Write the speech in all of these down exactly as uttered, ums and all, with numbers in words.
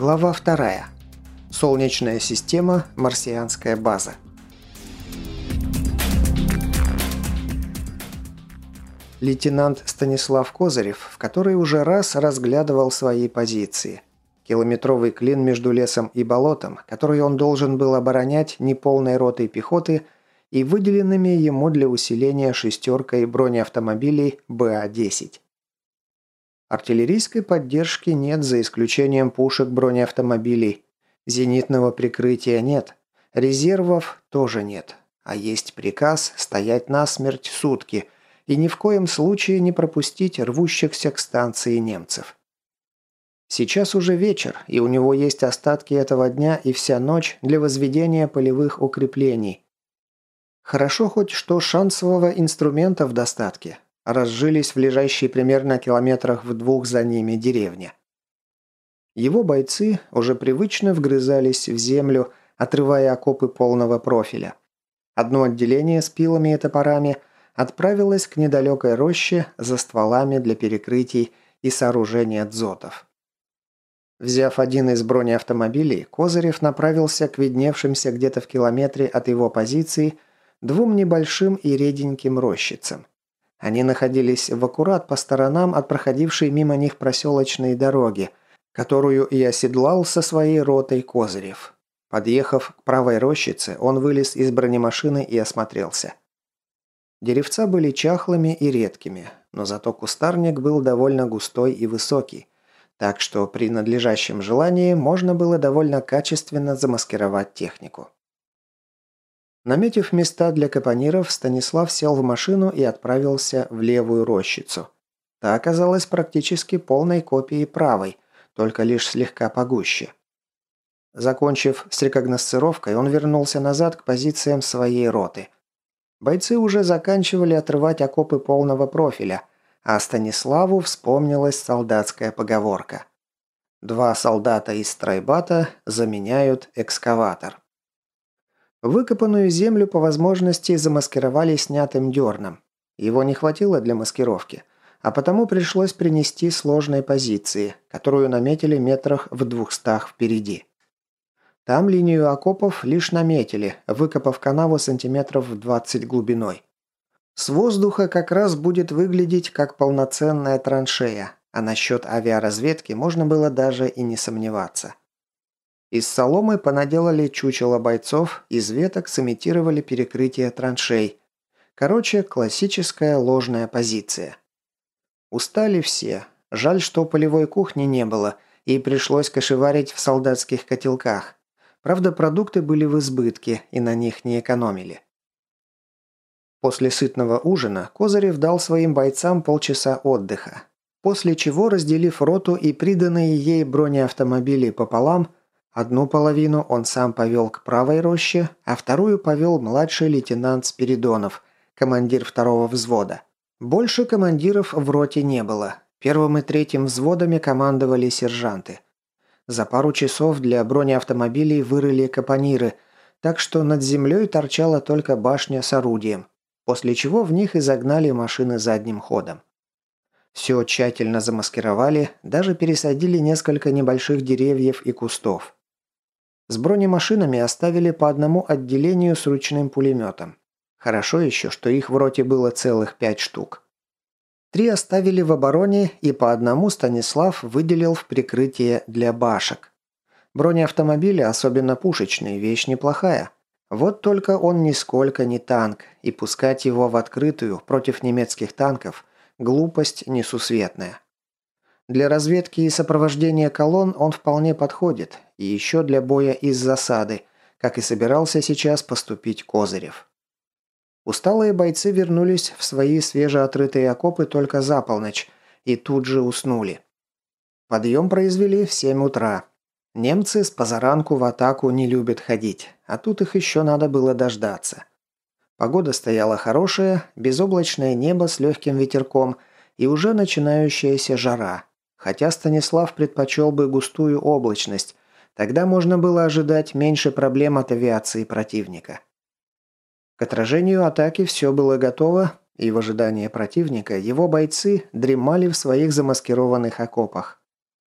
Глава вторая. Солнечная система. Марсианская база. Лейтенант Станислав Козырев в который уже раз разглядывал свои позиции. Километровый клин между лесом и болотом, который он должен был оборонять неполной ротой пехоты и выделенными ему для усиления шестеркой бронеавтомобилей Бэ А десять. Артиллерийской поддержки нет, за исключением пушек бронеавтомобилей. Зенитного прикрытия нет. Резервов тоже нет. А есть приказ стоять насмерть сутки и ни в коем случае не пропустить рвущихся к станции немцев. Сейчас уже вечер, и у него есть остатки этого дня и вся ночь для возведения полевых укреплений. Хорошо хоть что шансового инструмента в достатке. Разжились в лежащей примерно километрах в двух за ними деревне. Его бойцы уже привычно вгрызались в землю, отрывая окопы полного профиля. Одно отделение с пилами и топорами отправилось к недалекой роще за стволами для перекрытий и сооружения дзотов. Взяв один из бронеавтомобилей, Козырев направился к видневшимся где-то в километре от его позиции двум небольшим и реденьким рощицам. Они находились в аккурат по сторонам от проходившей мимо них проселочной дороги, которую и оседлал со своей ротой Козырев. Подъехав к правой рощице, он вылез из бронемашины и осмотрелся. Деревца были чахлыми и редкими, но зато кустарник был довольно густой и высокий, так что при надлежащем желании можно было довольно качественно замаскировать технику. Наметив места для капониров, Станислав сел в машину и отправился в левую рощицу. Та оказалась практически полной копией правой, только лишь слегка погуще. Закончив с рекогносцировкой, он вернулся назад к позициям своей роты. Бойцы уже заканчивали отрывать окопы полного профиля, а Станиславу вспомнилась солдатская поговорка. «Два солдата из стройбата заменяют экскаватор». Выкопанную землю по возможности замаскировали снятым дерном. Его не хватило для маскировки, а потому пришлось принести сложной позиции, которую наметили метрах в двухстах впереди. Там линию окопов лишь наметили, выкопав канаву сантиметров в двадцать глубиной. С воздуха как раз будет выглядеть как полноценная траншея, а насчет авиаразведки можно было даже и не сомневаться. Из соломы понаделали чучело бойцов, из веток сымитировали перекрытие траншей. Короче, классическая ложная позиция. Устали все. Жаль, что полевой кухни не было, и пришлось кошеварить в солдатских котелках. Правда, продукты были в избытке, и на них не экономили. После сытного ужина Козырев дал своим бойцам полчаса отдыха. После чего, разделив роту и приданные ей бронеавтомобили пополам, одну половину он сам повел к правой роще, а вторую повел младший лейтенант Спиридонов, командир второго взвода. Больше командиров в роте не было. Первым и третьим взводами командовали сержанты. За пару часов для бронеавтомобилей вырыли капониры, так что над землей торчала только башня с орудием, после чего в них и загнали машины задним ходом. Все тщательно замаскировали, даже пересадили несколько небольших деревьев и кустов. С бронемашинами оставили по одному отделению с ручным пулеметом. Хорошо еще, что их в роте было целых пять штук. Три оставили в обороне, и по одному Станислав выделил в прикрытие для башек. Бронеавтомобили, особенно пушечные, вещь неплохая. Вот только он нисколько не танк, и пускать его в открытую против немецких танков – глупость несусветная. Для разведки и сопровождения колонн он вполне подходит, и еще для боя из засады, как и собирался сейчас поступить Козырев. Усталые бойцы вернулись в свои свежеотрытые окопы только за полночь и тут же уснули. Подъем произвели в семь утра. Немцы с позаранку в атаку не любят ходить, а тут их еще надо было дождаться. Погода стояла хорошая, безоблачное небо с легким ветерком и уже начинающаяся жара. Хотя Станислав предпочел бы густую облачность, тогда можно было ожидать меньше проблем от авиации противника. К отражению атаки все было готово, и в ожидании противника его бойцы дремали в своих замаскированных окопах.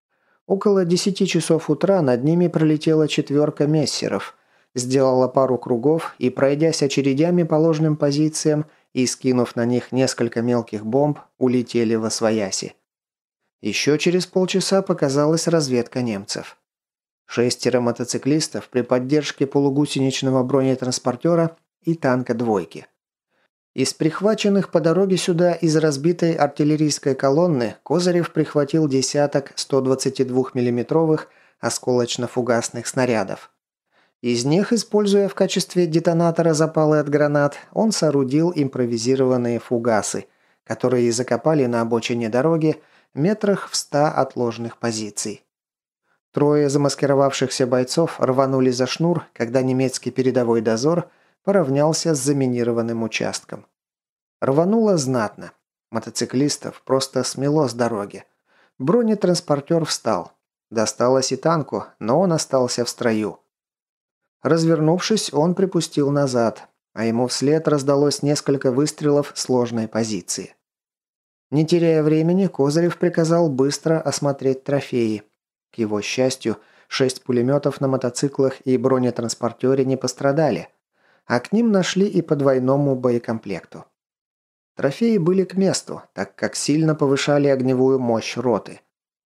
Около десяти часов утра над ними пролетела четверка мессеров, сделала пару кругов и, пройдясь очередями по ложным позициям и скинув на них несколько мелких бомб, улетели во свояси. Еще через полчаса показалась разведка немцев. Шестеро мотоциклистов при поддержке полугусеничного бронетранспортера и танка «двойки». Из прихваченных по дороге сюда из разбитой артиллерийской колонны Козырев прихватил десяток сто двадцать два миллиметровых осколочно-фугасных снарядов. Из них, используя в качестве детонатора запалы от гранат, он соорудил импровизированные фугасы, которые закопали на обочине дороги метрах в ста от ложных позиций. Трое замаскировавшихся бойцов рванули за шнур, когда немецкий передовой дозор поравнялся с заминированным участком. Рвануло знатно. Мотоциклистов просто смело с дороги. Бронетранспортер встал. Досталось и танку, но он остался в строю. Развернувшись, он припустил назад, а ему вслед раздалось несколько выстрелов с ложной позиции. Не теряя времени, Козырев приказал быстро осмотреть трофеи. К его счастью, шесть пулеметов на мотоциклах и бронетранспортере не пострадали, а к ним нашли и по двойному боекомплекту. Трофеи были к месту, так как сильно повышали огневую мощь роты.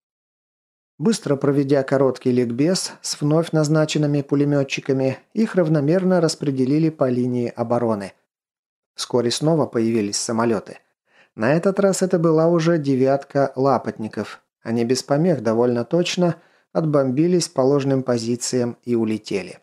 Быстро проведя короткий ликбез с вновь назначенными пулеметчиками, их равномерно распределили по линии обороны. Вскоре снова появились самолеты. На этот раз это была уже девятка лапотников. Они без помех довольно точно отбомбились по ложным позициям и улетели.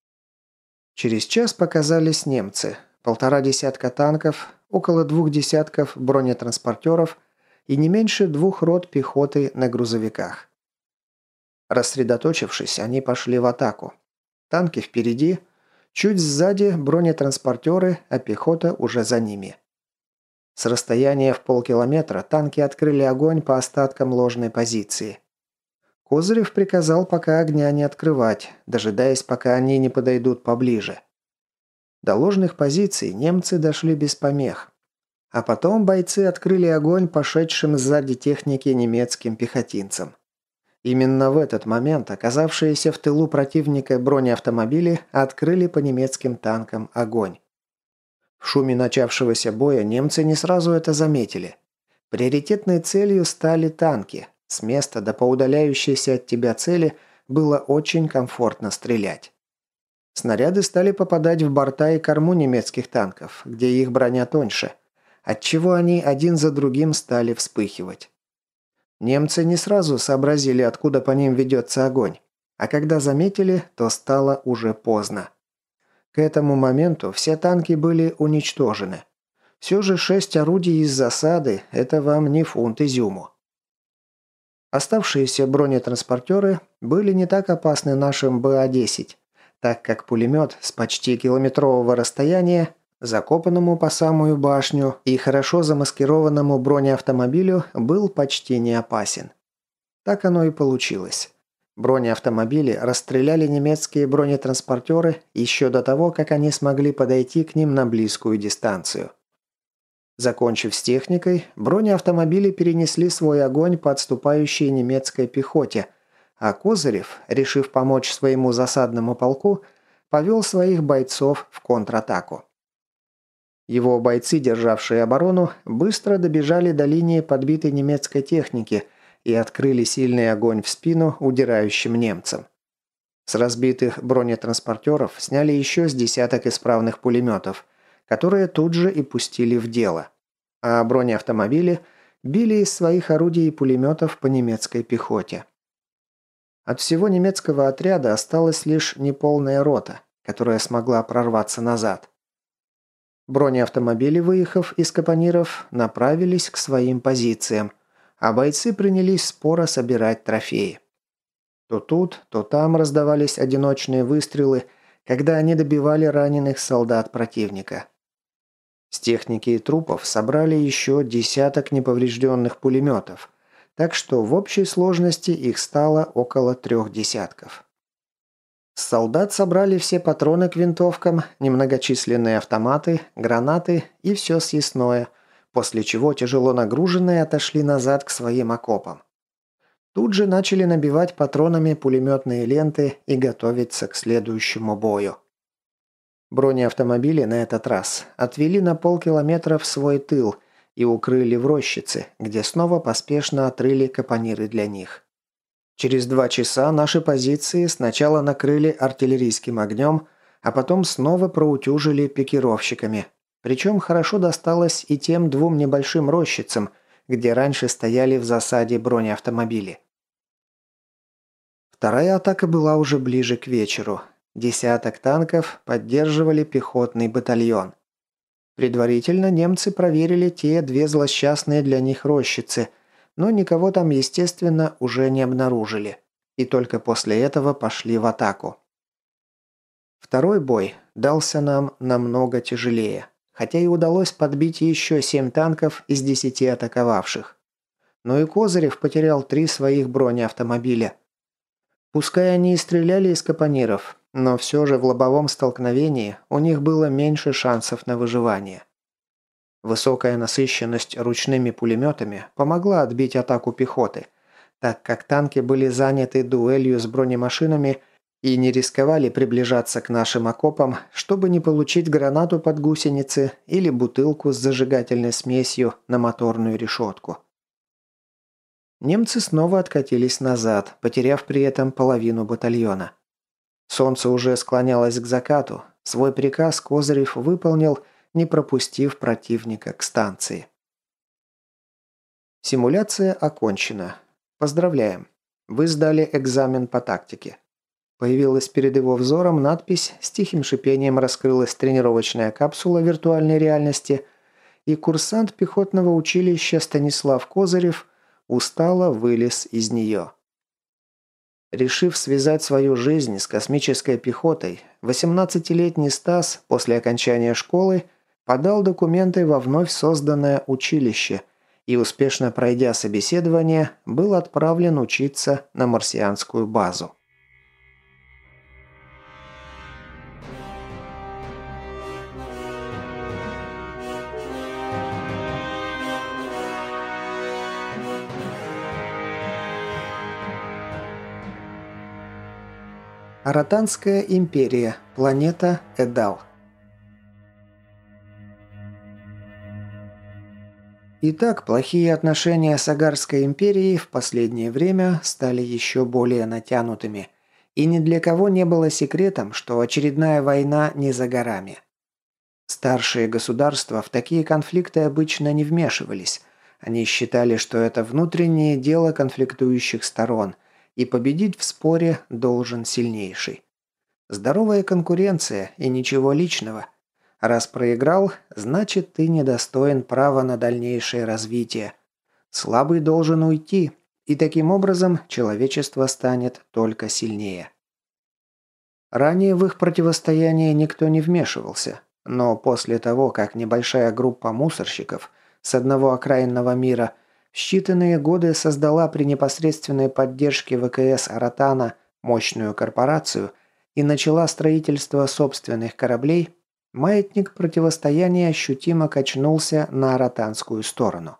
Через час показались немцы. Полтора десятка танков, около двух десятков бронетранспортеров и не меньше двух рот пехоты на грузовиках. Рассредоточившись, они пошли в атаку. Танки впереди, чуть сзади бронетранспортеры, а пехота уже за ними. С расстояния в полкилометра танки открыли огонь по остаткам ложной позиции. Козырев приказал пока огня не открывать, дожидаясь, пока они не подойдут поближе. До ложных позиций немцы дошли без помех. А потом бойцы открыли огонь пошедшим сзади техники немецким пехотинцам. Именно в этот момент оказавшиеся в тылу противника бронеавтомобили открыли по немецким танкам огонь. В шуме начавшегося боя немцы не сразу это заметили. Приоритетной целью стали танки. С места до поудаляющейся от тебя цели было очень комфортно стрелять. Снаряды стали попадать в борта и корму немецких танков, где их броня тоньше, отчего они один за другим стали вспыхивать. Немцы не сразу сообразили, откуда по ним ведется огонь, а когда заметили, то стало уже поздно. К этому моменту все танки были уничтожены. Все же шесть орудий из засады – это вам не фунт изюму. Оставшиеся бронетранспортеры были не так опасны нашим Бэ А десять, так как пулемет с почти километрового расстояния, закопанному по самую башню и хорошо замаскированному бронеавтомобилю, был почти не опасен. Так оно и получилось. Бронеавтомобили расстреляли немецкие бронетранспортеры еще до того, как они смогли подойти к ним на близкую дистанцию. Закончив с техникой, бронеавтомобили перенесли свой огонь по отступающей немецкой пехоте, а Козырев, решив помочь своему засадному полку, повел своих бойцов в контратаку. Его бойцы, державшие оборону, быстро добежали до линии подбитой немецкой техники и открыли сильный огонь в спину удирающим немцам. С разбитых бронетранспортеров сняли еще с десяток исправных пулеметов, которые тут же и пустили в дело. А бронеавтомобили били из своих орудий и пулеметов по немецкой пехоте. От всего немецкого отряда осталась лишь неполная рота, которая смогла прорваться назад. Бронеавтомобили, выехав из капониров, направились к своим позициям, а бойцы принялись споро собирать трофеи. То тут, то там раздавались одиночные выстрелы, когда они добивали раненых солдат противника. С техники и трупов собрали еще десяток неповрежденных пулеметов, так что в общей сложности их стало около трех десятков. С солдат собрали все патроны к винтовкам, немногочисленные автоматы, гранаты и все съестное, после чего тяжело нагруженные отошли назад к своим окопам. Тут же начали набивать патронами пулеметные ленты и готовиться к следующему бою. Бронеавтомобили на этот раз отвели на полкилометра в свой тыл и укрыли в рощице, где снова поспешно отрыли капониры для них. Через два часа наши позиции сначала накрыли артиллерийским огнем, а потом снова проутюжили пикировщиками. Причем хорошо досталось и тем двум небольшим рощицам, где раньше стояли в засаде бронеавтомобили. Вторая атака была уже ближе к вечеру. Десяток танков поддерживали пехотный батальон. Предварительно немцы проверили те две злосчастные для них рощицы, но никого там, естественно, уже не обнаружили. И только после этого пошли в атаку. Второй бой дался нам намного тяжелее, хотя и удалось подбить еще семь танков из десяти атаковавших. Но и Козырев потерял три своих бронеавтомобиля. Пускай они и стреляли из капониров, но все же в лобовом столкновении у них было меньше шансов на выживание. Высокая насыщенность ручными пулеметами помогла отбить атаку пехоты, так как танки были заняты дуэлью с бронемашинами и не рисковали приближаться к нашим окопам, чтобы не получить гранату под гусеницы или бутылку с зажигательной смесью на моторную решетку. Немцы снова откатились назад, потеряв при этом половину батальона. Солнце уже склонялось к закату. Свой приказ Козырев выполнил, не пропустив противника к станции. Симуляция окончена. Поздравляем. Вы сдали экзамен по тактике. Появилась перед его взором надпись, с тихим шипением раскрылась тренировочная капсула виртуальной реальности, и курсант пехотного училища Станислав Козырев устало вылез из нее. Решив связать свою жизнь с космической пехотой, восемнадцатилетний Стас после окончания школы подал документы во вновь созданное училище и, успешно пройдя собеседование, был отправлен учиться на марсианскую базу. Аратанская империя. Планета Эдал. Итак, плохие отношения с Агарской империей в последнее время стали еще более натянутыми. И ни для кого не было секретом, что очередная война не за горами. Старшие государства в такие конфликты обычно не вмешивались. Они считали, что это внутреннее дело конфликтующих сторон – и победить в споре должен сильнейший. Здоровая конкуренция и ничего личного. Раз проиграл, значит ты недостоин права на дальнейшее развитие. Слабый должен уйти, и таким образом человечество станет только сильнее. Ранее в их противостояние никто не вмешивался, но после того, как небольшая группа мусорщиков с одного окраинного мира – в считанные годы создала при непосредственной поддержке ВКС Аратана мощную корпорацию и начала строительство собственных кораблей, маятник противостояния ощутимо качнулся на аратанскую сторону.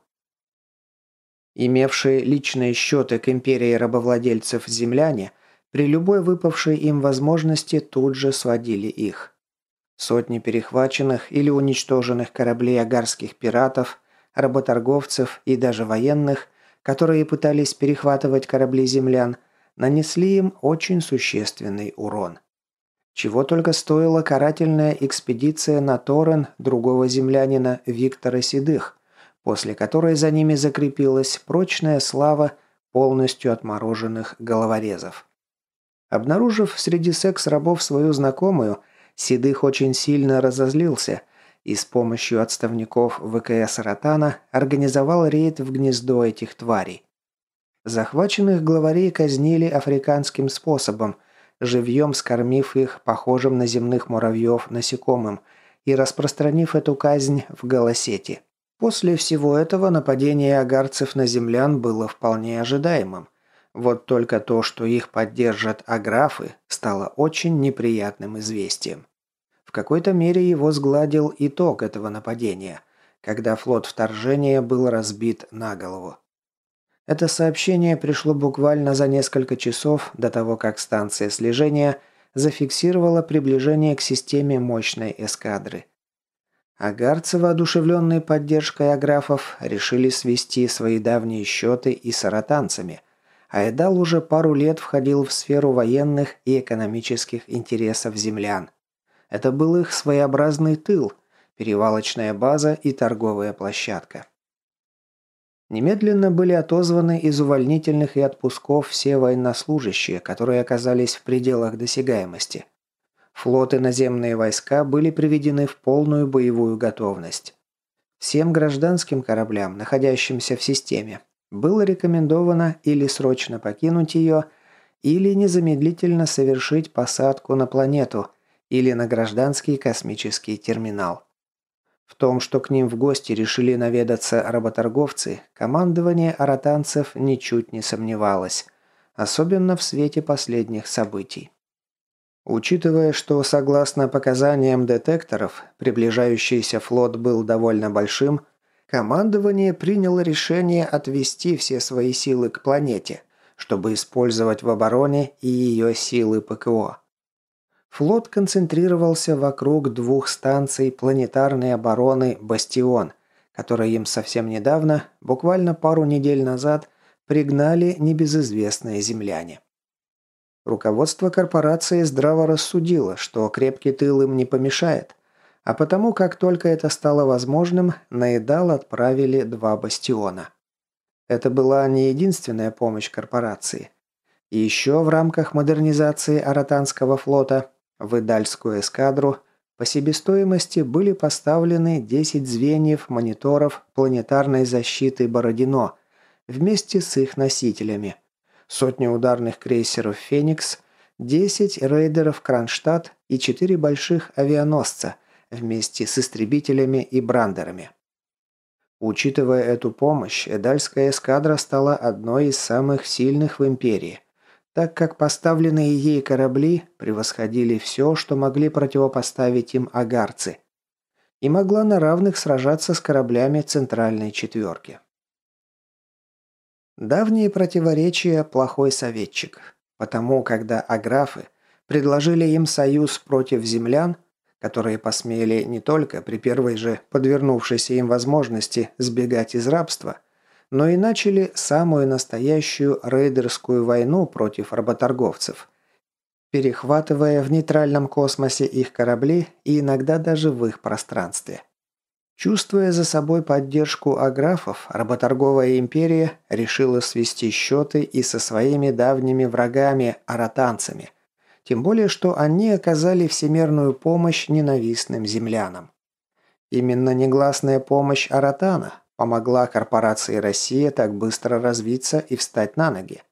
Имевшие личные счеты к империи рабовладельцев земляне при любой выпавшей им возможности тут же сводили их. Сотни перехваченных или уничтоженных кораблей агарских пиратов – работорговцев и даже военных, которые пытались перехватывать корабли землян, нанесли им очень существенный урон. Чего только стоила карательная экспедиция на Торрен другого землянина Виктора Седых, после которой за ними закрепилась прочная слава полностью отмороженных головорезов. Обнаружив среди секс-рабов свою знакомую, Седых очень сильно разозлился и с помощью отставников ВКС Аратана организовал рейд в гнездо этих тварей. Захваченных главарей казнили африканским способом, живьем скормив их похожим на земных муравьев насекомым и распространив эту казнь в Голосети. После всего этого нападение агарцев на землян было вполне ожидаемым. Вот только то, что их поддержат аграфы, стало очень неприятным известием. В какой-то мере его сгладил итог этого нападения, когда флот вторжения был разбит на голову. Это сообщение пришло буквально за несколько часов до того, как станция слежения зафиксировала приближение к системе мощной эскадры. Агарцы, воодушевленные поддержкой аграфов, решили свести свои давние счеты и с аратанцами, а Эдал уже пару лет входил в сферу военных и экономических интересов землян. Это был их своеобразный тыл, перевалочная база и торговая площадка. Немедленно были отозваны из увольнительных и отпусков все военнослужащие, которые оказались в пределах досягаемости. Флот и наземные войска были приведены в полную боевую готовность. Всем гражданским кораблям, находящимся в системе, было рекомендовано или срочно покинуть ее, или незамедлительно совершить посадку на планету или на гражданский космический терминал. В том, что к ним в гости решили наведаться работорговцы, командование аратанцев ничуть не сомневалось, особенно в свете последних событий. Учитывая, что, согласно показаниям детекторов, приближающийся флот был довольно большим, командование приняло решение отвести все свои силы к планете, чтобы использовать в обороне и ее силы ПКО. Флот концентрировался вокруг двух станций планетарной обороны «Бастион», которые им совсем недавно, буквально пару недель назад, пригнали небезызвестные земляне. Руководство корпорации здраво рассудило, что крепкий тыл им не помешает, а потому, как только это стало возможным, на Эдал отправили два «Бастиона». Это была не единственная помощь корпорации. И еще в рамках модернизации Аратанского флота в Эдальскую эскадру по себестоимости были поставлены десять звеньев мониторов планетарной защиты «Бородино» вместе с их носителями, сотни ударных крейсеров «Феникс», десять рейдеров «Кронштадт» и четыре больших авианосца вместе с истребителями и брандерами. Учитывая эту помощь, Эдальская эскадра стала одной из самых сильных в империи, так как поставленные ей корабли превосходили все, что могли противопоставить им агарцы, и могла на равных сражаться с кораблями Центральной четверки. Давние противоречия – плохой советчик, потому когда аграфы предложили им союз против землян, которые посмели не только при первой же подвернувшейся им возможности сбегать из рабства, но и начали самую настоящую рейдерскую войну против работорговцев, перехватывая в нейтральном космосе их корабли и иногда даже в их пространстве. Чувствуя за собой поддержку аграфов, работорговая империя решила свести счеты и со своими давними врагами – аратанцами, тем более что они оказали всемирную помощь ненавистным землянам. Именно негласная помощь Аратана помогла корпорации «Россия» так быстро развиться и встать на ноги.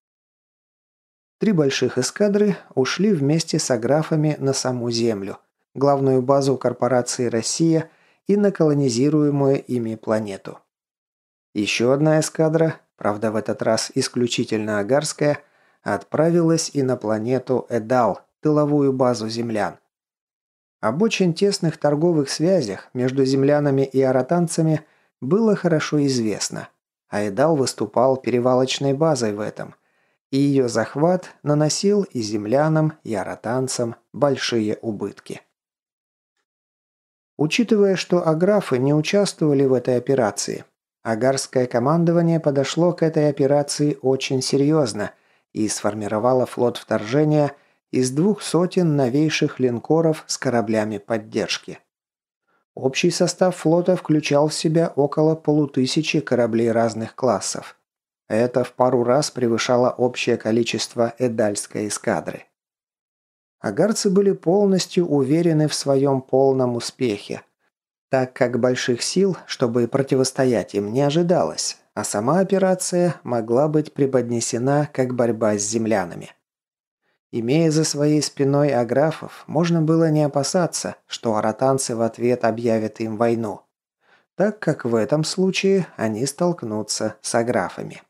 Три больших эскадры ушли вместе с аграфами на саму Землю, главную базу корпорации «Россия» и на колонизируемую ими планету. Еще одна эскадра, правда в этот раз исключительно агарская, отправилась и на планету Эдал, тыловую базу землян. Об очень тесных торговых связях между землянами и аратанцами было хорошо известно, а Эдал выступал перевалочной базой в этом, и ее захват наносил и землянам, и аратанцам большие убытки. Учитывая, что аграфы не участвовали в этой операции, агарское командование подошло к этой операции очень серьезно и сформировало флот вторжения из двух сотен новейших линкоров с кораблями поддержки. Общий состав флота включал в себя около полутысячи кораблей разных классов. Это в пару раз превышало общее количество Эдальской эскадры. Агарцы были полностью уверены в своем полном успехе, так как больших сил, чтобы противостоять им, не ожидалось, а сама операция могла быть преподнесена как борьба с землянами. Имея за своей спиной аграфов, можно было не опасаться, что аратанцы в ответ объявят им войну, так как в этом случае они столкнутся с аграфами.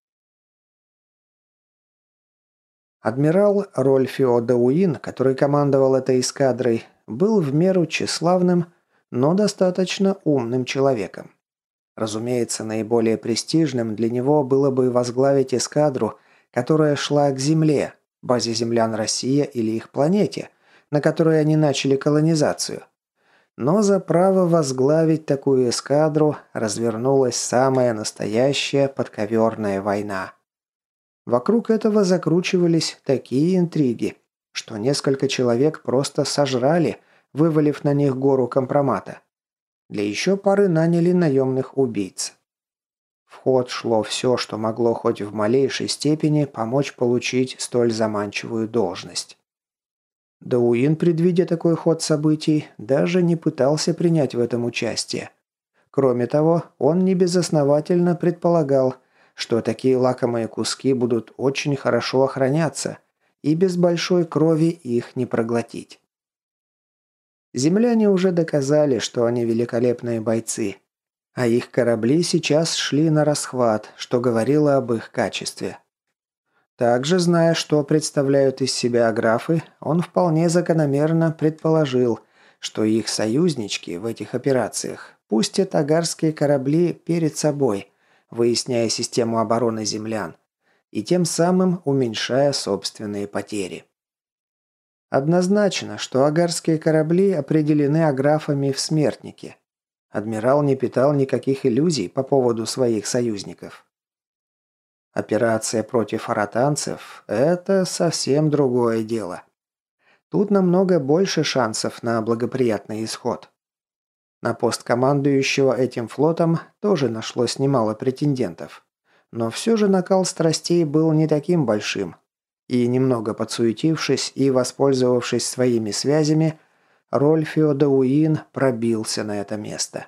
Адмирал Рольфио Дауин, который командовал этой эскадрой, был в меру тщеславным, но достаточно умным человеком. Разумеется, наиболее престижным для него было бы возглавить эскадру, которая шла к Земле, базе землян Россия или их планете, на которой они начали колонизацию. Но за право возглавить такую эскадру развернулась самая настоящая подковерная война. Вокруг этого закручивались такие интриги, что несколько человек просто сожрали, вывалив на них гору компромата. Для еще пары наняли наемных убийц. В ход шло все, что могло хоть в малейшей степени помочь получить столь заманчивую должность. Дауин, предвидя такой ход событий, даже не пытался принять в этом участие. Кроме того, он небезосновательно предполагал, что такие лакомые куски будут очень хорошо охраняться, и без большой крови их не проглотить. Земляне уже доказали, что они великолепные бойцы, а их корабли сейчас шли на расхват, что говорило об их качестве. Также, зная, что представляют из себя аграфы, он вполне закономерно предположил, что их союзнички в этих операциях пустят агарские корабли перед собой, выясняя систему обороны землян, и тем самым уменьшая собственные потери. Однозначно, что агарские корабли определены аграфами в смертнике. Адмирал не питал никаких иллюзий по поводу своих союзников. Операция против аратанцев – это совсем другое дело. Тут намного больше шансов на благоприятный исход. На пост командующего этим флотом тоже нашлось немало претендентов. Но все же накал страстей был не таким большим. И немного подсуетившись и воспользовавшись своими связями, Рольфио Дауин пробился на это место.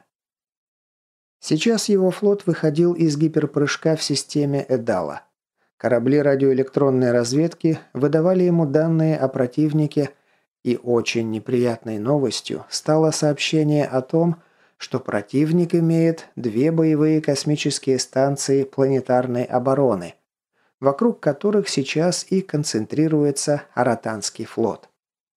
Сейчас его флот выходил из гиперпрыжка в системе Эдала. Корабли радиоэлектронной разведки выдавали ему данные о противнике, и очень неприятной новостью стало сообщение о том, что противник имеет две боевые космические станции планетарной обороны, вокруг которых сейчас и концентрируется Аратанский флот.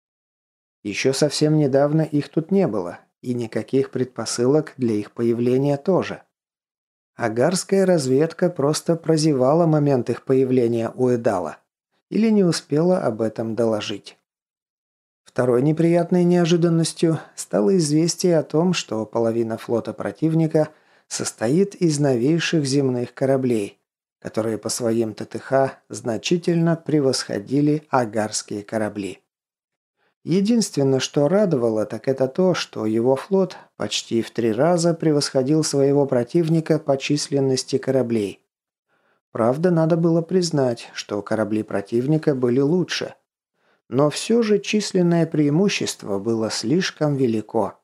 Еще совсем недавно их тут не было, и никаких предпосылок для их появления тоже. Агарская разведка просто прозевала момент их появления у Эдала или не успела об этом доложить. Второй неприятной неожиданностью стало известие о том, что половина флота противника состоит из новейших земных кораблей, которые по своим ТТХ значительно превосходили агарские корабли. Единственное, что радовало, так это то, что его флот почти в три раза превосходил своего противника по численности кораблей. Правда, надо было признать, что корабли противника были лучше. Но все же численное преимущество было слишком велико.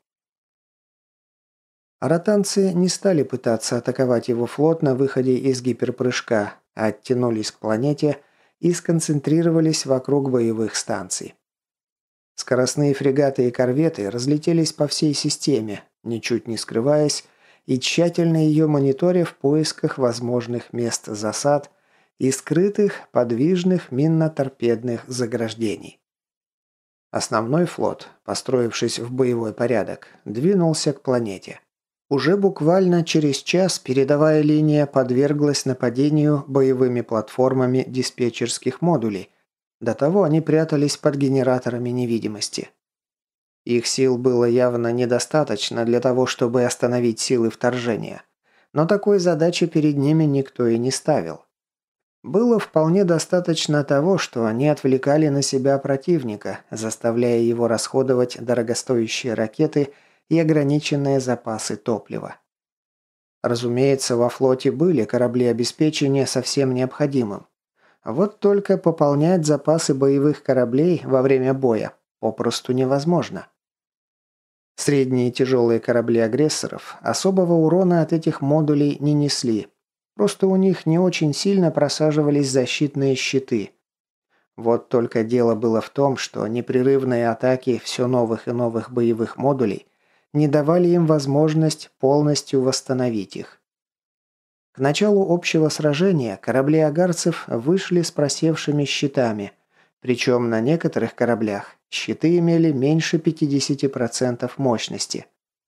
Аратанцы не стали пытаться атаковать его флот на выходе из гиперпрыжка, а оттянулись к планете и сконцентрировались вокруг боевых станций. Скоростные фрегаты и корветы разлетелись по всей системе, ничуть не скрываясь, и тщательно ее мониторя в поисках возможных мест засад и скрытых подвижных минно-торпедных заграждений. Основной флот, построившись в боевой порядок, двинулся к планете. Уже буквально через час передовая линия подверглась нападению боевыми платформами диспетчерских модулей. До того они прятались под генераторами невидимости. Их сил было явно недостаточно для того, чтобы остановить силы вторжения. Но такой задачи перед ними никто и не ставил. Было вполне достаточно того, что они отвлекали на себя противника, заставляя его расходовать дорогостоящие ракеты и ограниченные запасы топлива. Разумеется, во флоте были корабли обеспечения со всем необходимым. Вот только пополнять запасы боевых кораблей во время боя попросту невозможно. Средние тяжелые корабли агрессоров особого урона от этих модулей не несли. Просто у них не очень сильно просаживались защитные щиты. Вот только дело было в том, что непрерывные атаки все новых и новых боевых модулей не давали им возможность полностью восстановить их. К началу общего сражения корабли агарцев вышли с просевшими щитами, причем на некоторых кораблях щиты имели меньше пятьдесят процентов мощности.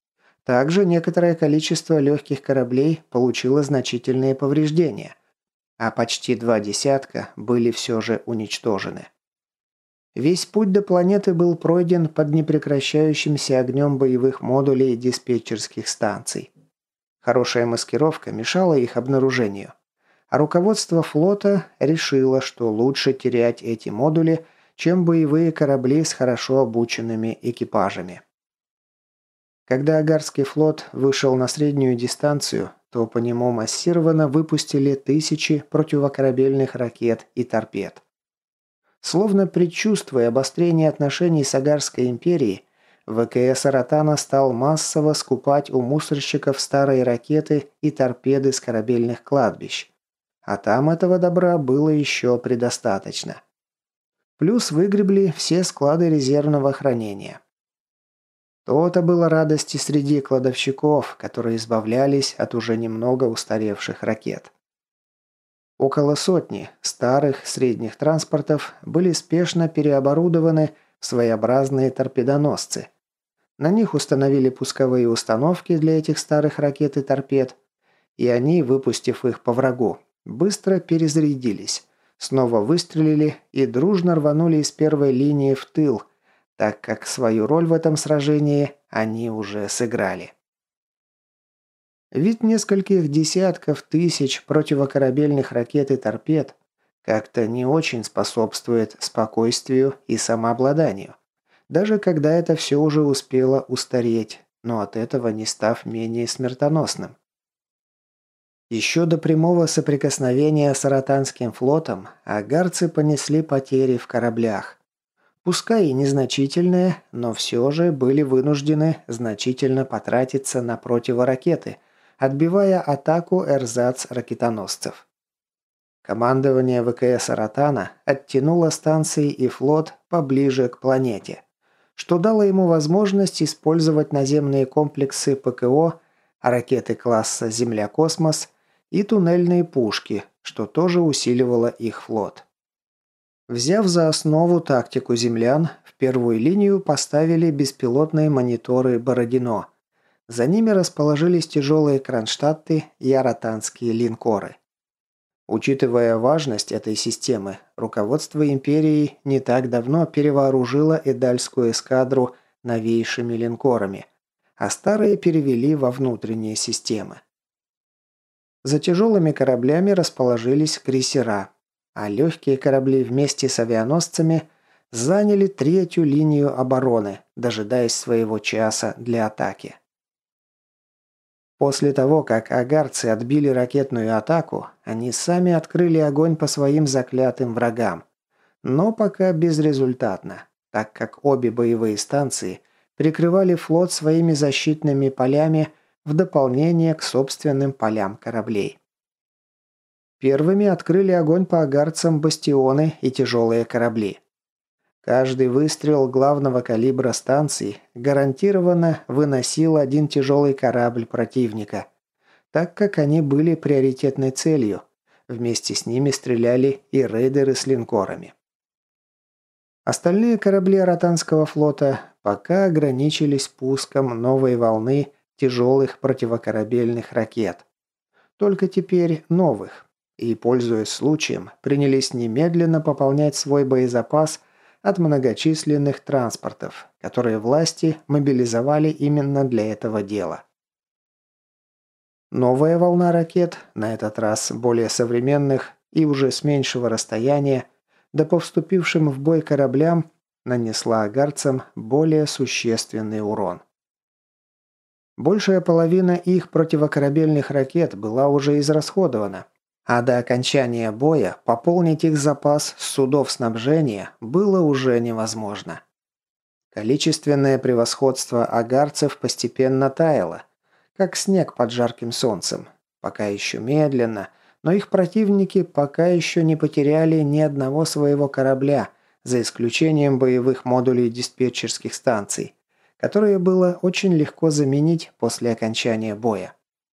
Также некоторое количество легких кораблей получило значительные повреждения, а почти два десятка были все же уничтожены. Весь путь до планеты был пройден под непрекращающимся огнем боевых модулей диспетчерских станций. Хорошая маскировка мешала их обнаружению, а руководство флота решило, что лучше терять эти модули, чем боевые корабли с хорошо обученными экипажами. Когда Агарский флот вышел на среднюю дистанцию, то по нему массированно выпустили тысячи противокорабельных ракет и торпед. Словно предчувствуя обострение отношений с Агарской империей, ВКС Аратана стал массово скупать у мусорщиков старые ракеты и торпеды с корабельных кладбищ. А там этого добра было еще предостаточно. Плюс выгребли все склады резервного хранения. То-то было радости среди кладовщиков, которые избавлялись от уже немного устаревших ракет. Около сотни старых средних транспортов были спешно переоборудованы в своеобразные торпедоносцы. На них установили пусковые установки для этих старых ракет и торпед, и они, выпустив их по врагу, быстро перезарядились, снова выстрелили и дружно рванули из первой линии в тыл, так как свою роль в этом сражении они уже сыграли. Вид нескольких десятков тысяч противокорабельных ракет и торпед как-то не очень способствует спокойствию и самообладанию, даже когда это все уже успело устареть, но от этого не став менее смертоносным. Еще до прямого соприкосновения с Аратанским флотом агарцы понесли потери в кораблях. Пускай и незначительные, но все же были вынуждены значительно потратиться на противоракеты, отбивая атаку эрзац-ракетоносцев. Командование ВКС Аратана оттянуло станции и флот поближе к планете, что дало ему возможность использовать наземные комплексы ПКО, ракеты класса «Земля-космос» и туннельные пушки, что тоже усиливало их флот. Взяв за основу тактику землян, в первую линию поставили беспилотные мониторы «Бородино». За ними расположились тяжелые кронштадты и аратанские линкоры. Учитывая важность этой системы, руководство империи не так давно перевооружило Эдальскую эскадру новейшими линкорами, а старые перевели во внутренние системы. За тяжелыми кораблями расположились крейсера, а легкие корабли вместе с авианосцами заняли третью линию обороны, дожидаясь своего часа для атаки. После того, как агарцы отбили ракетную атаку, они сами открыли огонь по своим заклятым врагам. Но пока безрезультатно, так как обе боевые станции прикрывали флот своими защитными полями в дополнение к собственным полям кораблей. Первыми открыли огонь по агарцам бастионы и тяжелые корабли. Каждый выстрел главного калибра станций гарантированно выносил один тяжелый корабль противника, так как они были приоритетной целью. Вместе с ними стреляли и рейдеры с линкорами. Остальные корабли Аратанского флота пока ограничились пуском новой волны тяжелых противокорабельных ракет. Только теперь новых. И, пользуясь случаем, принялись немедленно пополнять свой боезапас от многочисленных транспортов, которые власти мобилизовали именно для этого дела. Новая волна ракет, на этот раз более современных и уже с меньшего расстояния, да по вступившим в бой кораблям, нанесла агарцам более существенный урон. Большая половина их противокорабельных ракет была уже израсходована, а до окончания боя пополнить их запас с судов снабжения было уже невозможно. Количественное превосходство агарцев постепенно таяло, как снег под жарким солнцем, пока еще медленно, но их противники пока еще не потеряли ни одного своего корабля, за исключением боевых модулей диспетчерских станций, которые было очень легко заменить после окончания боя.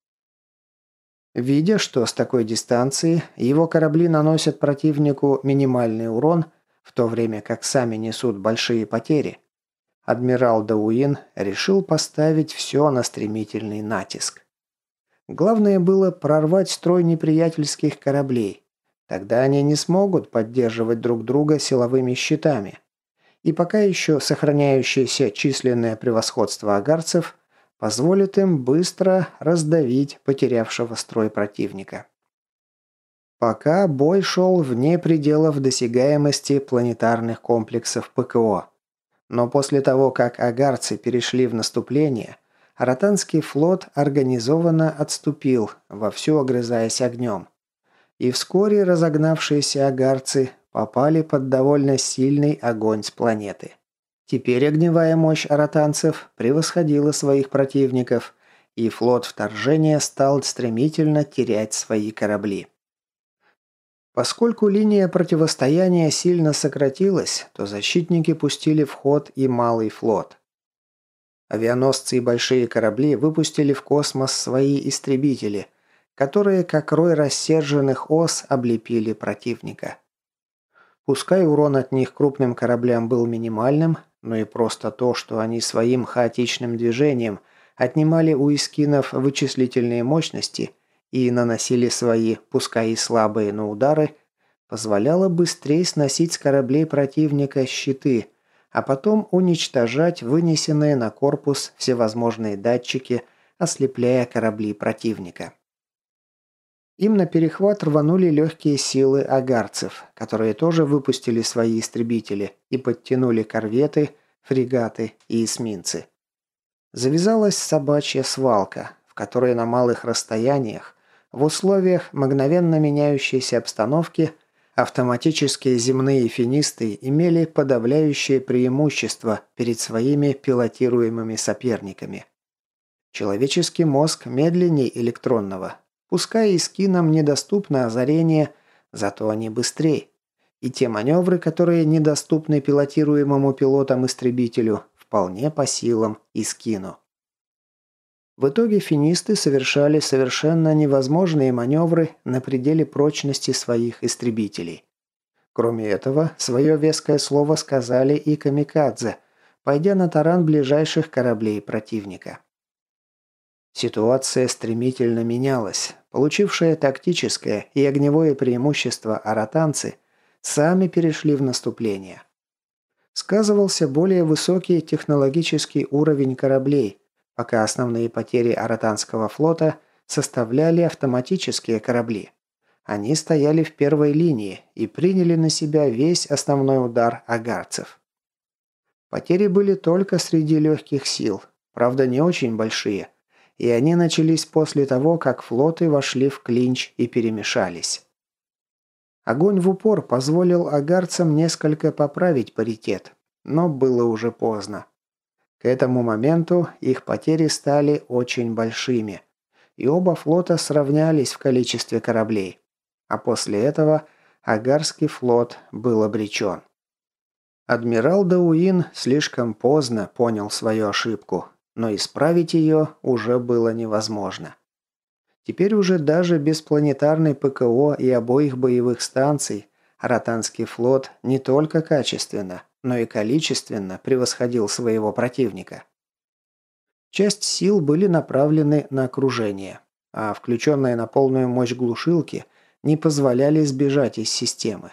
Видя, что с такой дистанции его корабли наносят противнику минимальный урон, в то время как сами несут большие потери, Адмирал Дауин решил поставить все на стремительный натиск. Главное было прорвать строй неприятельских кораблей. Тогда они не смогут поддерживать друг друга силовыми щитами. И пока еще сохраняющееся численное превосходство агарцев позволит им быстро раздавить потерявшего строй противника. Пока бой шел вне пределов досягаемости планетарных комплексов ПКО. Но после того, как агарцы перешли в наступление, Аратанский флот организованно отступил, вовсю огрызаясь огнем. И вскоре разогнавшиеся агарцы попали под довольно сильный огонь с планеты. Теперь огневая мощь аратанцев превосходила своих противников, и флот вторжения стал стремительно терять свои корабли. Поскольку линия противостояния сильно сократилась, то защитники пустили в ход и малый флот. Авианосцы и большие корабли выпустили в космос свои истребители, которые, как рой рассерженных ос, облепили противника. Пускай урон от них крупным кораблям был минимальным, но и просто то, что они своим хаотичным движением отнимали у эскинов вычислительные мощности и наносили свои, пускай и слабые, но удары, позволяло быстрее сносить с кораблей противника щиты, а потом уничтожать вынесенные на корпус всевозможные датчики, ослепляя корабли противника. Им на перехват рванули легкие силы агарцев, которые тоже выпустили свои истребители и подтянули корветы, фрегаты и эсминцы. Завязалась собачья свалка, в которой на малых расстояниях, в условиях мгновенно меняющейся обстановки, автоматические земные финисты имели подавляющее преимущество перед своими пилотируемыми соперниками. Человеческий мозг медленнее электронного. Пускай и скинам недоступно озарение, зато они быстрее. И те маневры, которые недоступны пилотируемому пилотам-истребителю, вполне по силам и скину. В итоге финисты совершали совершенно невозможные маневры на пределе прочности своих истребителей. Кроме этого, свое веское слово сказали и камикадзе, пойдя на таран ближайших кораблей противника. Ситуация стремительно менялась. Получившие тактическое и огневое преимущество аратанцы сами перешли в наступление. Сказывался более высокий технологический уровень кораблей, пока основные потери аратанского флота составляли автоматические корабли. Они стояли в первой линии и приняли на себя весь основной удар агарцев. Потери были только среди легких сил, правда не очень большие, и они начались после того, как флоты вошли в клинч и перемешались. Огонь в упор позволил агарцам несколько поправить паритет, но было уже поздно. К этому моменту их потери стали очень большими, и оба флота сравнялись в количестве кораблей, а после этого агарский флот был обречен. Адмирал Дауин слишком поздно понял свою ошибку, но исправить ее уже было невозможно. Теперь уже даже без планетарной ПКО и обоих боевых станций аратанский флот не только качественно, но и количественно превосходил своего противника. Часть сил были направлены на окружение, а включенные на полную мощь глушилки не позволяли сбежать из системы.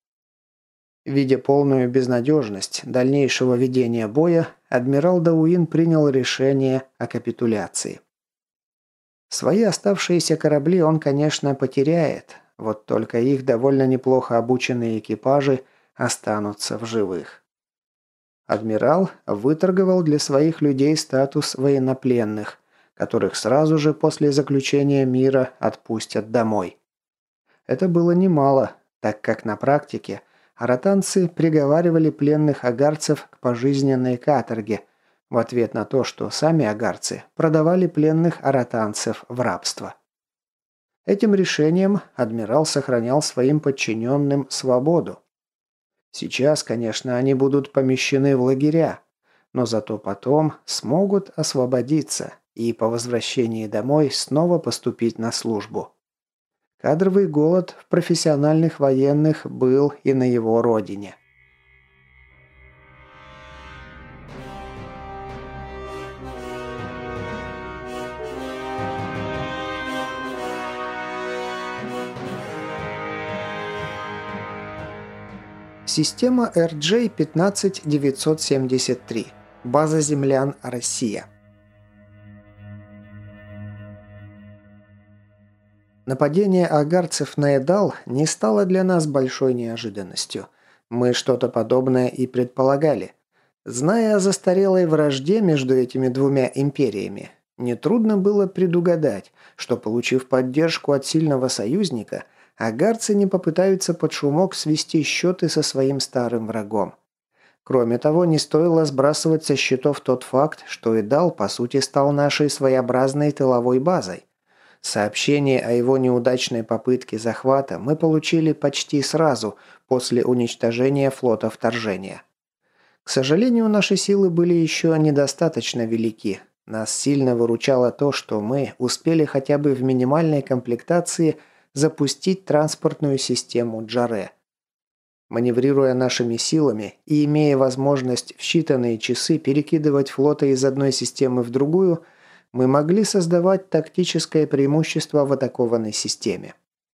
Видя полную безнадежность дальнейшего ведения боя, адмирал Дауин принял решение о капитуляции. Свои оставшиеся корабли он, конечно, потеряет, вот только их довольно неплохо обученные экипажи останутся в живых. Адмирал выторговал для своих людей статус военнопленных, которых сразу же после заключения мира отпустят домой. Это было немало, так как на практике аратанцы приговаривали пленных агарцев к пожизненной каторге в ответ на то, что сами агарцы продавали пленных аратанцев в рабство. Этим решением адмирал сохранял своим подчиненным свободу. Сейчас, конечно, они будут помещены в лагеря, но зато потом смогут освободиться и по возвращении домой снова поступить на службу. Кадровый голод в профессиональных военных был и на его родине. Система эр джей пятнадцать девятьсот семьдесят три. База землян Россия. Нападение агарцев на Эдал не стало для нас большой неожиданностью. Мы что-то подобное и предполагали. Зная о застарелой вражде между этими двумя империями, нетрудно было предугадать, что, получив поддержку от сильного союзника, агарцы не попытаются под шумок свести счеты со своим старым врагом. Кроме того, не стоило сбрасывать со счетов тот факт, что Эдал, по сути, стал нашей своеобразной тыловой базой. Сообщение о его неудачной попытке захвата мы получили почти сразу после уничтожения флота вторжения. К сожалению, наши силы были еще недостаточно велики. Нас сильно выручало то, что мы успели хотя бы в минимальной комплектации запустить транспортную систему Джаре. Маневрируя нашими силами и имея возможность в считанные часы перекидывать флоты из одной системы в другую, мы могли создавать тактическое преимущество в атакованной системе.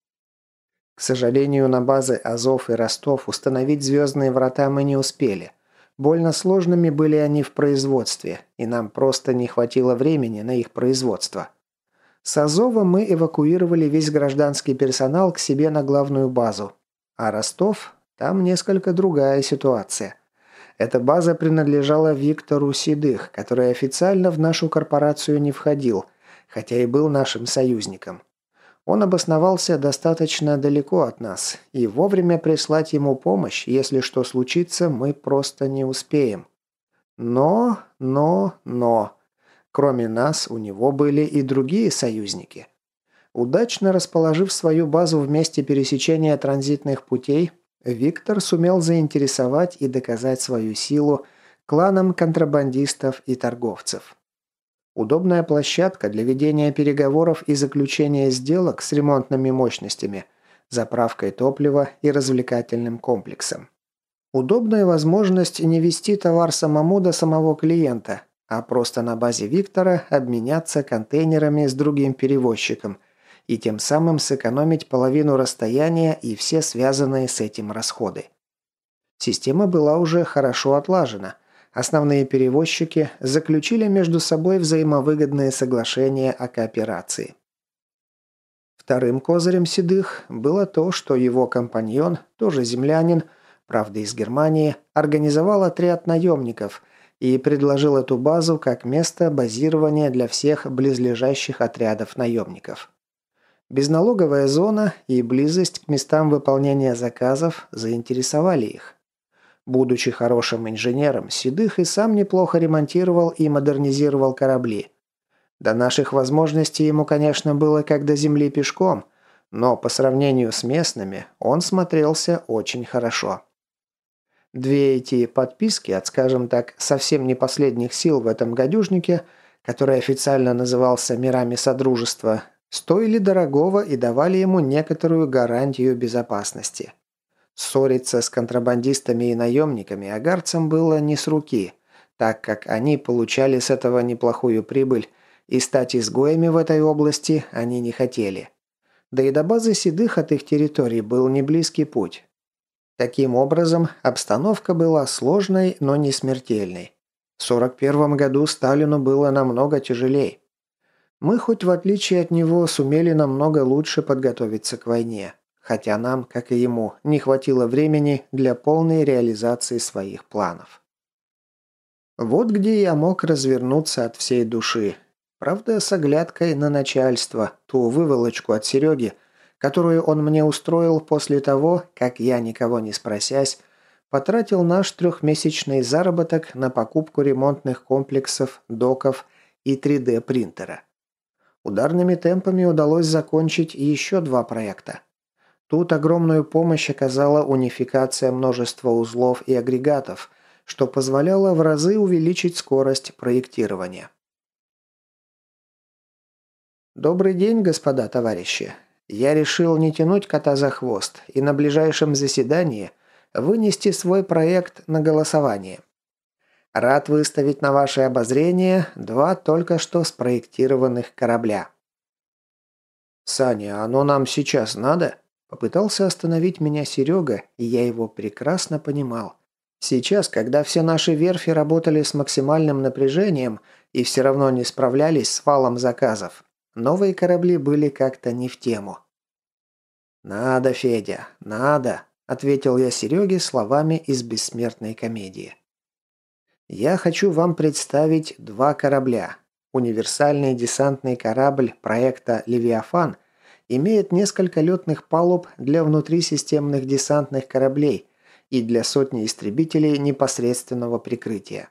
К сожалению, на базы Азов и Ростов установить звездные врата мы не успели. Больно сложными были они в производстве, и нам просто не хватило времени на их производство. С Азова мы эвакуировали весь гражданский персонал к себе на главную базу, а Ростов – там несколько другая ситуация. Эта база принадлежала Виктору Седых, который официально в нашу корпорацию не входил, хотя и был нашим союзником. Он обосновался достаточно далеко от нас, и вовремя прислать ему помощь, если что случится, мы просто не успеем. Но, но, но. Кроме нас, у него были и другие союзники. Удачно расположив свою базу в месте пересечения транзитных путей, Виктор сумел заинтересовать и доказать свою силу кланам контрабандистов и торговцев. Удобная площадка для ведения переговоров и заключения сделок с ремонтными мощностями, заправкой топлива и развлекательным комплексом. Удобная возможность не вести товар самому до самого клиента, а просто на базе Виктора обменяться контейнерами с другим перевозчиком и тем самым сэкономить половину расстояния и все связанные с этим расходы. Система была уже хорошо отлажена. Основные перевозчики заключили между собой взаимовыгодные соглашения о кооперации. Вторым козырем Седых было то, что его компаньон, тоже землянин, правда из Германии, организовал отряд наемников и предложил эту базу как место базирования для всех близлежащих отрядов наемников. Безналоговая зона и близость к местам выполнения заказов заинтересовали их. Будучи хорошим инженером, Седых и сам неплохо ремонтировал и модернизировал корабли. До наших возможностей ему, конечно, было как до земли пешком, но по сравнению с местными он смотрелся очень хорошо. Две эти подписки от, скажем так, совсем не последних сил в этом гадюшнике, который официально назывался «Мирами Содружества», стоили дорогого и давали ему некоторую гарантию безопасности. Ссориться с контрабандистами и наемниками агарцам было не с руки, так как они получали с этого неплохую прибыль, и стать изгоями в этой области они не хотели. Да и до базы Седых от их территории был неблизкий путь. Таким образом, обстановка была сложной, но не смертельной. В сорок первом году Сталину было намного тяжелее. Мы хоть в отличие от него сумели намного лучше подготовиться к войне, хотя нам, как и ему, не хватило времени для полной реализации своих планов. Вот где я мог развернуться от всей души. Правда, с оглядкой на начальство, ту выволочку от Сереги, которую он мне устроил после того, как я, никого не спросясь, потратил наш трехмесячный заработок на покупку ремонтных комплексов, доков и три дэ принтера. Ударными темпами удалось закончить еще два проекта. Тут огромную помощь оказала унификация множества узлов и агрегатов, что позволяло в разы увеличить скорость проектирования. Добрый день, господа товарищи. Я решил не тянуть кота за хвост и на ближайшем заседании вынести свой проект на голосование. Рад выставить на ваше обозрение два только что спроектированных корабля. «Саня, оно нам сейчас надо?» Попытался остановить меня Серега, и я его прекрасно понимал. Сейчас, когда все наши верфи работали с максимальным напряжением и все равно не справлялись с валом заказов, новые корабли были как-то не в тему. «Надо, Федя, надо», – ответил я Сереге словами из бессмертной комедии. «Я хочу вам представить два корабля. Универсальный десантный корабль проекта «Левиафан» имеет несколько летных палуб для внутрисистемных десантных кораблей и для сотни истребителей непосредственного прикрытия.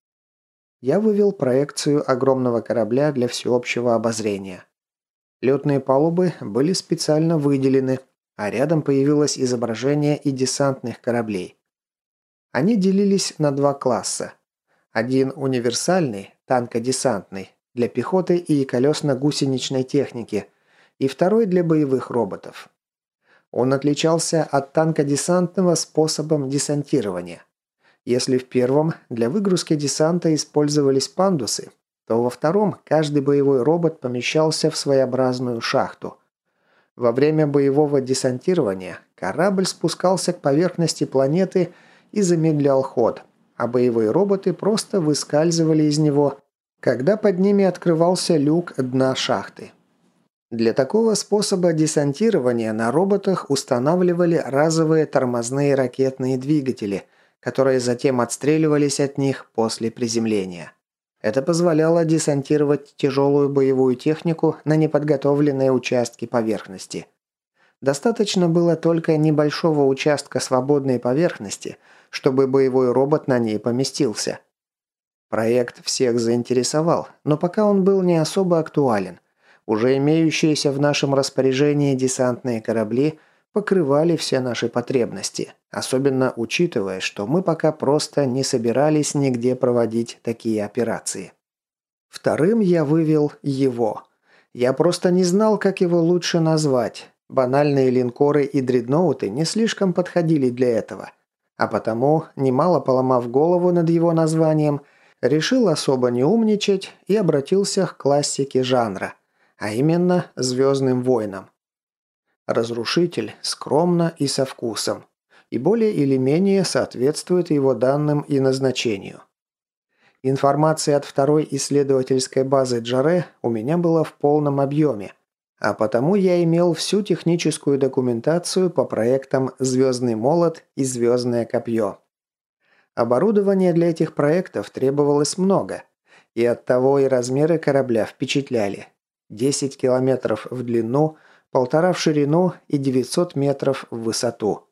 Я вывел проекцию огромного корабля для всеобщего обозрения. Летные палубы были специально выделены, а рядом появилось изображение и десантных кораблей. Они делились на два класса. Один универсальный, танкодесантный, для пехоты и колесно-гусеничной техники, и второй для боевых роботов. Он отличался от танкодесантного способом десантирования. Если в первом для выгрузки десанта использовались пандусы, то во втором каждый боевой робот помещался в своеобразную шахту. Во время боевого десантирования корабль спускался к поверхности планеты и замедлял ход, а боевые роботы просто выскальзывали из него, когда под ними открывался люк дна шахты. Для такого способа десантирования на роботах устанавливали разовые тормозные ракетные двигатели, которые затем отстреливались от них после приземления. Это позволяло десантировать тяжелую боевую технику на неподготовленные участки поверхности. Достаточно было только небольшого участка свободной поверхности, чтобы боевой робот на ней поместился. Проект всех заинтересовал, но пока он был не особо актуален. Уже имеющиеся в нашем распоряжении десантные корабли покрывали все наши потребности, особенно учитывая, что мы пока просто не собирались нигде проводить такие операции. Вторым я вывел его. Я просто не знал, как его лучше назвать. Банальные линкоры и дредноуты не слишком подходили для этого. А потому, немало поломав голову над его названием, решил особо не умничать и обратился к классике жанра, а именно «Звездным войнам». Разрушитель скромно и со вкусом, и более или менее соответствует его данным и назначению. Информация от второй исследовательской базы Джаре у меня была в полном объеме, а потому я имел всю техническую документацию по проектам «Звездный молот» и «Звездное копье». Оборудования для этих проектов требовалось много, и оттого и размеры корабля впечатляли. десять километров в длину, полтора в ширину и девятьсот метров в высоту.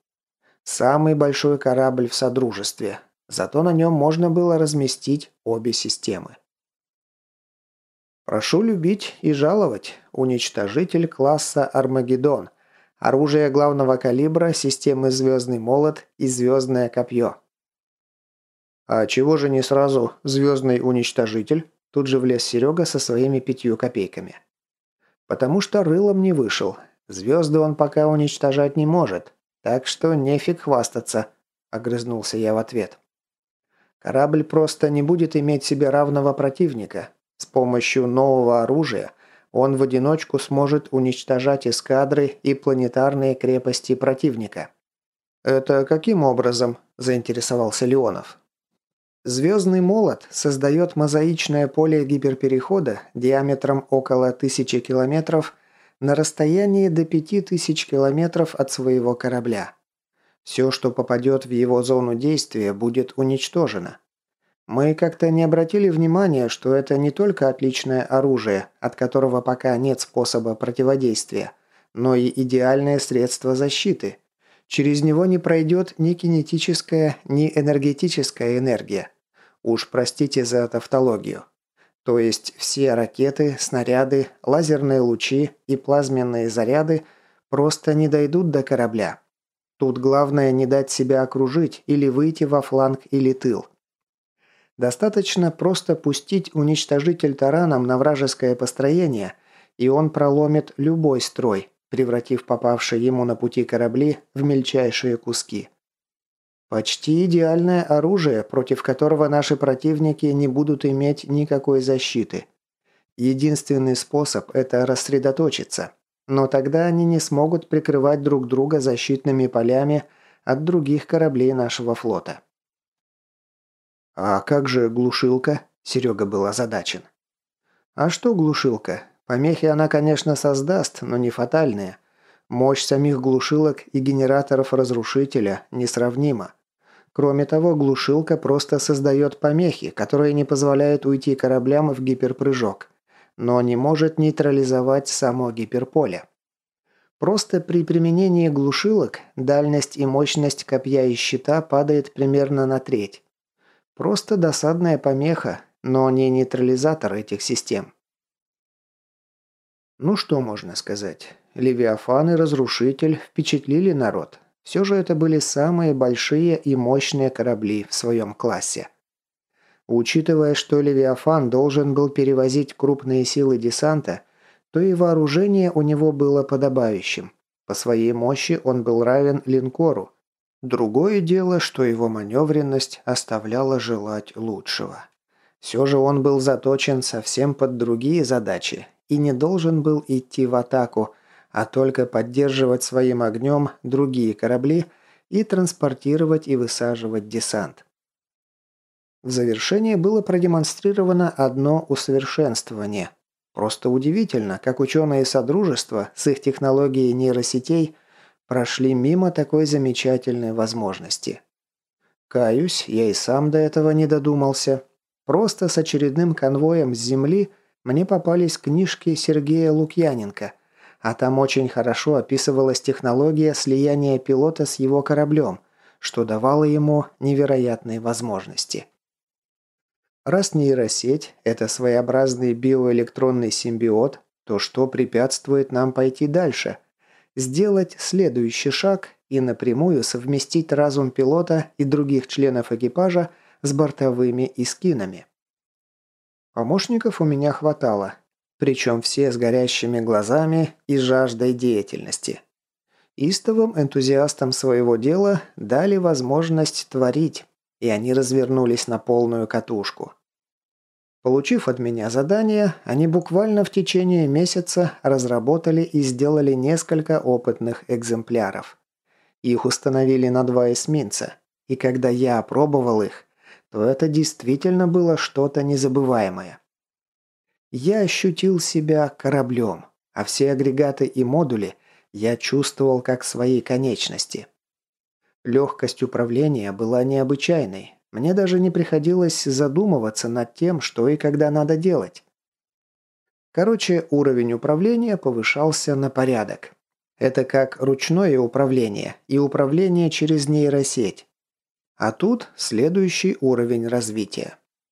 Самый большой корабль в Содружестве, зато на нем можно было разместить обе системы. Прошу любить и жаловать. Уничтожитель класса «Армагеддон». Оружие главного калибра системы «Звездный молот» и «Звездное копье». «А чего же не сразу «Звездный уничтожитель»?» Тут же влез Серега со своими пятью копейками. «Потому что рылом не вышел. Звезды он пока уничтожать не может. Так что нефиг хвастаться», – огрызнулся я в ответ. «Корабль просто не будет иметь себе равного противника. С помощью нового оружия он в одиночку сможет уничтожать эскадры и планетарные крепости противника». «Это каким образом?» – заинтересовался Леонов. Звездный молот создает мозаичное поле гиперперехода диаметром около тысячи километров на расстоянии до пяти тысяч километров от своего корабля. Все, что попадет в его зону действия, будет уничтожено. Мы как-то не обратили внимания, что это не только отличное оружие, от которого пока нет способа противодействия, но и идеальное средство защиты. Через него не пройдет ни кинетическая, ни энергетическая энергия. Уж простите за тавтологию. То есть все ракеты, снаряды, лазерные лучи и плазменные заряды просто не дойдут до корабля. Тут главное не дать себя окружить или выйти во фланг или тыл. Достаточно просто пустить уничтожитель тараном на вражеское построение, и он проломит любой строй, превратив попавшие ему на пути корабли в мельчайшие куски. Почти идеальное оружие, против которого наши противники не будут иметь никакой защиты. Единственный способ – это рассредоточиться. Но тогда они не смогут прикрывать друг друга защитными полями от других кораблей нашего флота. «А как же глушилка?» – Серега был озадачен. «А что глушилка? Помехи она, конечно, создаст, но не фатальные. Мощь самих глушилок и генераторов разрушителя несравнима. Кроме того, глушилка просто создает помехи, которые не позволяют уйти кораблям в гиперпрыжок, но не может нейтрализовать само гиперполе. Просто при применении глушилок дальность и мощность копья и щита падает примерно на треть. Просто досадная помеха, но не нейтрализатор этих систем». Ну что можно сказать? Левиафан и Разрушитель впечатлили народ. Все же это были самые большие и мощные корабли в своем классе. Учитывая, что Левиафан должен был перевозить крупные силы десанта, то и вооружение у него было подобающим. По своей мощи он был равен линкору. Другое дело, что его маневренность оставляла желать лучшего. Все же он был заточен совсем под другие задачи и не должен был идти в атаку, а только поддерживать своим огнем другие корабли и транспортировать и высаживать десант. В завершение было продемонстрировано одно усовершенствование. Просто удивительно, как ученые Содружества с их технологией нейросетей прошли мимо такой замечательной возможности. Каюсь, я и сам до этого не додумался. Просто с очередным конвоем с Земли мне попались книжки Сергея Лукьяненко, а там очень хорошо описывалась технология слияния пилота с его кораблем, что давало ему невероятные возможности. Раз нейросеть – это своеобразный биоэлектронный симбиот, то что препятствует нам пойти дальше? Сделать следующий шаг и напрямую совместить разум пилота и других членов экипажа с бортовыми искинами. Помощников у меня хватало, причем все с горящими глазами и жаждой деятельности. Истовым энтузиастам своего дела дали возможность творить, и они развернулись на полную катушку. Получив от меня задание, они буквально в течение месяца разработали и сделали несколько опытных экземпляров. Их установили на два эсминца, и когда я опробовал их, то это действительно было что-то незабываемое. Я ощутил себя кораблем, а все агрегаты и модули я чувствовал как свои конечности. Легкость управления была необычайной. Мне даже не приходилось задумываться над тем, что и когда надо делать. Короче, уровень управления повышался на порядок. Это как ручное управление и управление через нейросеть. А тут следующий уровень развития.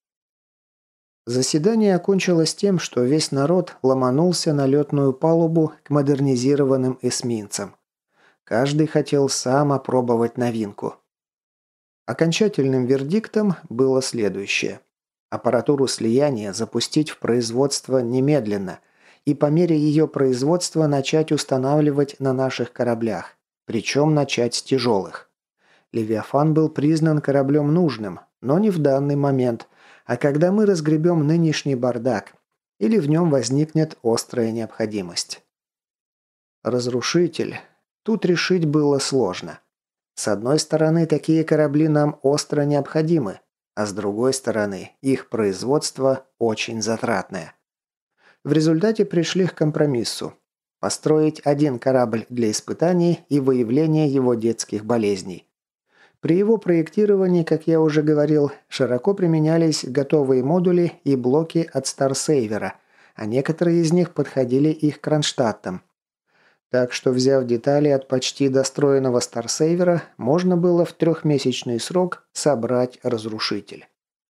Заседание окончилось тем, что весь народ ломанулся на летную палубу к модернизированным эсминцам. Каждый хотел сам опробовать новинку. Окончательным вердиктом было следующее. Аппаратуру слияния запустить в производство немедленно и по мере ее производства начать устанавливать на наших кораблях, причем начать с тяжелых. Левиафан был признан кораблем нужным, но не в данный момент, а когда мы разгребем нынешний бардак, или в нем возникнет острая необходимость. Разрушитель. Тут решить было сложно. С одной стороны, такие корабли нам остро необходимы, а с другой стороны, их производство очень затратное. В результате пришли к компромиссу. Построить один корабль для испытаний и выявления его детских болезней. При его проектировании, как я уже говорил, широко применялись готовые модули и блоки от Старсейвера, а некоторые из них подходили и к Кронштадтам. Так что, взяв детали от почти достроенного Старсейвера, можно было в трехмесячный срок собрать разрушитель.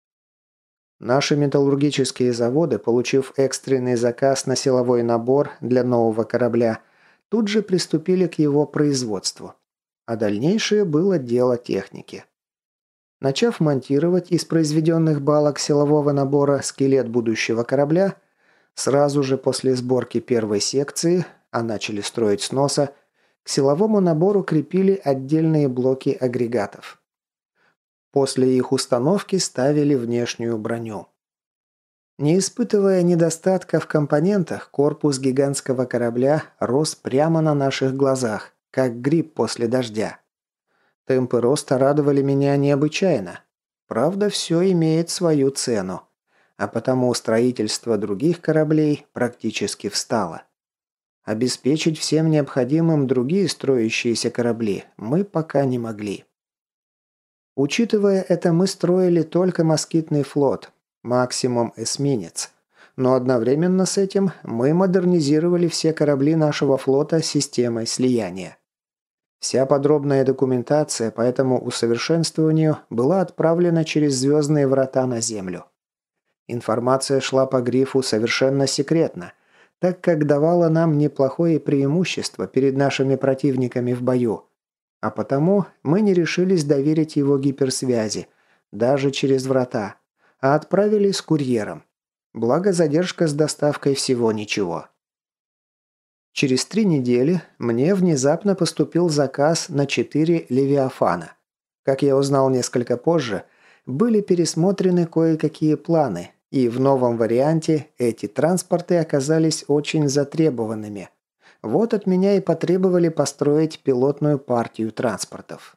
Наши металлургические заводы, получив экстренный заказ на силовой набор для нового корабля, тут же приступили к его производству. А дальнейшее было дело техники. Начав монтировать из произведенных балок силового набора скелет будущего корабля, сразу же после сборки первой секции, а начали строить с носа, к силовому набору крепили отдельные блоки агрегатов. После их установки ставили внешнюю броню. Не испытывая недостатка в компонентах, корпус гигантского корабля рос прямо на наших глазах, как гриб после дождя. Темпы роста радовали меня необычайно. Правда, все имеет свою цену, а потому строительство других кораблей практически встало. Обеспечить всем необходимым другие строящиеся корабли мы пока не могли. Учитывая это, мы строили только москитный флот, максимум эсминец. Но одновременно с этим мы модернизировали все корабли нашего флота системой слияния. Вся подробная документация по этому усовершенствованию была отправлена через звездные врата на Землю. Информация шла по грифу совершенно секретно, так как давала нам неплохое преимущество перед нашими противниками в бою, а потому мы не решились доверить его гиперсвязи, даже через врата, а отправили с курьером. Благо задержка с доставкой всего ничего. Через три недели мне внезапно поступил заказ на четыре «Левиафана». Как я узнал несколько позже, были пересмотрены кое-какие планы, и в новом варианте эти транспорты оказались очень затребованными. Вот от меня и потребовали построить пилотную партию транспортов.